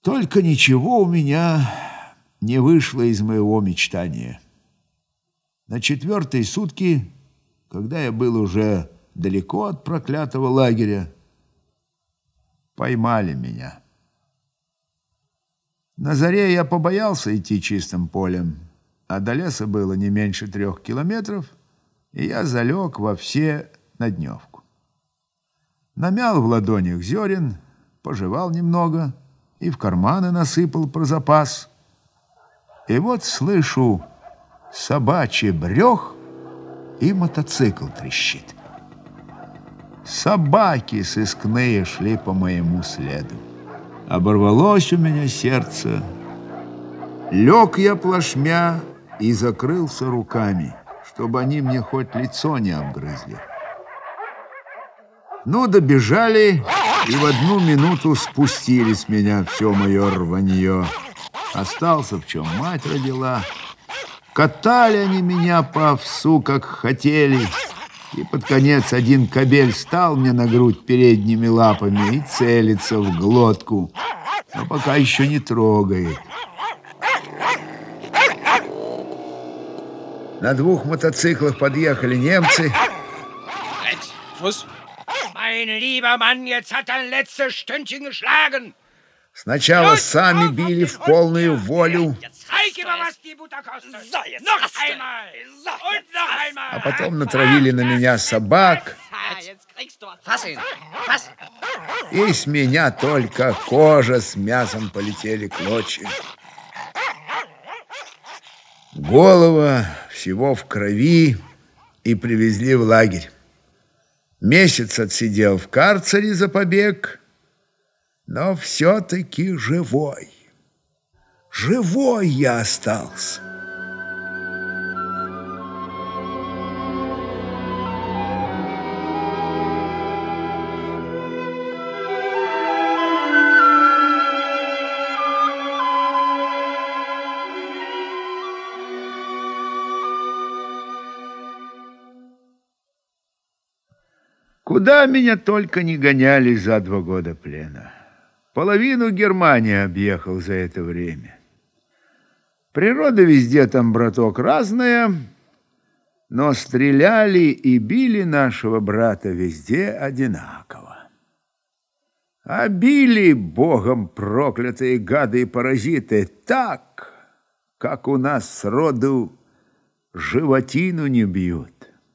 Только ничего у меня не вышло из моего мечтания. На 4-й сутки, когда я был уже далеко от проклятого лагеря, поймали меня. На заре я побоялся идти чистым полем, а до леса было не меньше 3 километров, и я залег во всенадневку. Намял в ладонях зерен, пожевал немного и в карманы насыпал про запас. И вот слышу собачий брёх, и мотоцикл трещит. Собаки сыскные шли по моему следу. Оборвалось у меня сердце. Лег я плашмя и закрылся руками, чтобы они мне хоть лицо не обгрызли. Ну, добежали, и в 1 минуту спустили с меня все мое рванье. Остался, в чем мать родила. Катали они меня по овсу, как хотели. И под конец один кобель стал мне на грудь передними лапами и целится в глотку, но пока еще не трогает. На 2 мотоциклах подъехали немцы. Сначала сами били в полную волю, а потом натравили на меня собак, и с меня только кожа с мясом полетели клочья. Голова всего в крови, и привезли в лагерь. Месяц отсидел в карцере за побег, но все-таки живой. Живой я остался. Куда меня только не гоняли за 2 года плена. Половину Германии объехал за это время. Природа везде там, браток, разная, но стреляли и били нашего брата везде одинаково. А били богом проклятые гады и паразиты так, как у нас сроду животину не бьют.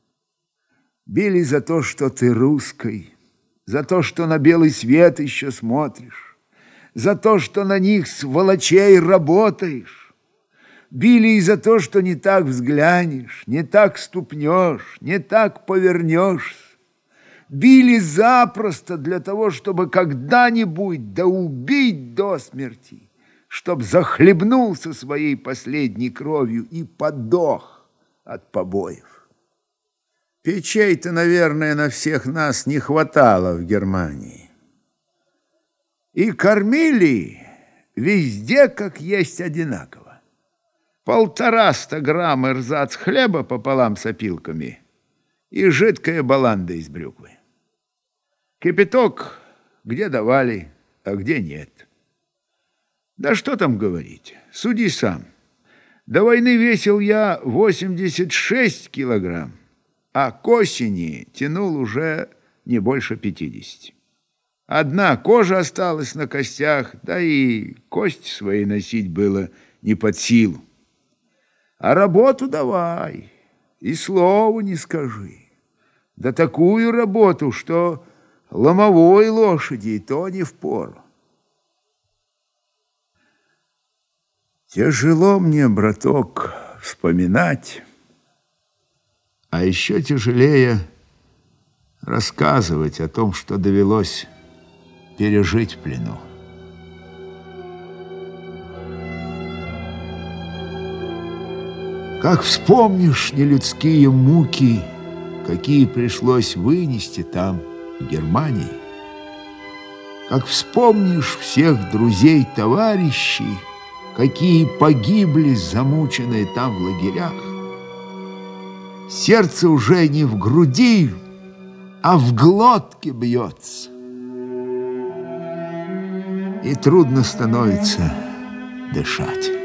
Били за то, что ты русский, за то, что на белый свет еще смотришь, за то, что на них сволочей работаешь. Били и за то, что не так взглянешь, не так ступнешь, не так повернешься. Били запросто для того, чтобы когда-нибудь да убить до смерти, чтоб захлебнулся своей последней кровью и подох от побоев. Печей-то, наверное, на всех нас не хватало в Германии. И кормили везде, как есть, одинаково. 150 грамм эрзац хлеба пополам с опилками и жидкая баланда из брюквы. Кипяток где давали, а где нет. Да что там говорить, суди сам. До войны весил я 86 килограмм, а к осени тянул уже не больше 50. Одна кожа осталась на костях, да и кости свои носить было не под силу. А работу давай, и слова не скажи. Да такую работу, что ломовой лошади и то не впору. Тяжело мне, браток, вспоминать, а еще тяжелее рассказывать о том, что довелось пережить в плену. Как вспомнишь нелюдские муки, какие пришлось вынести там, в Германии, как вспомнишь всех друзей, товарищей, какие погибли, замученные там в лагерях, сердце уже не в груди, а в глотке бьется. и трудно становится дышать.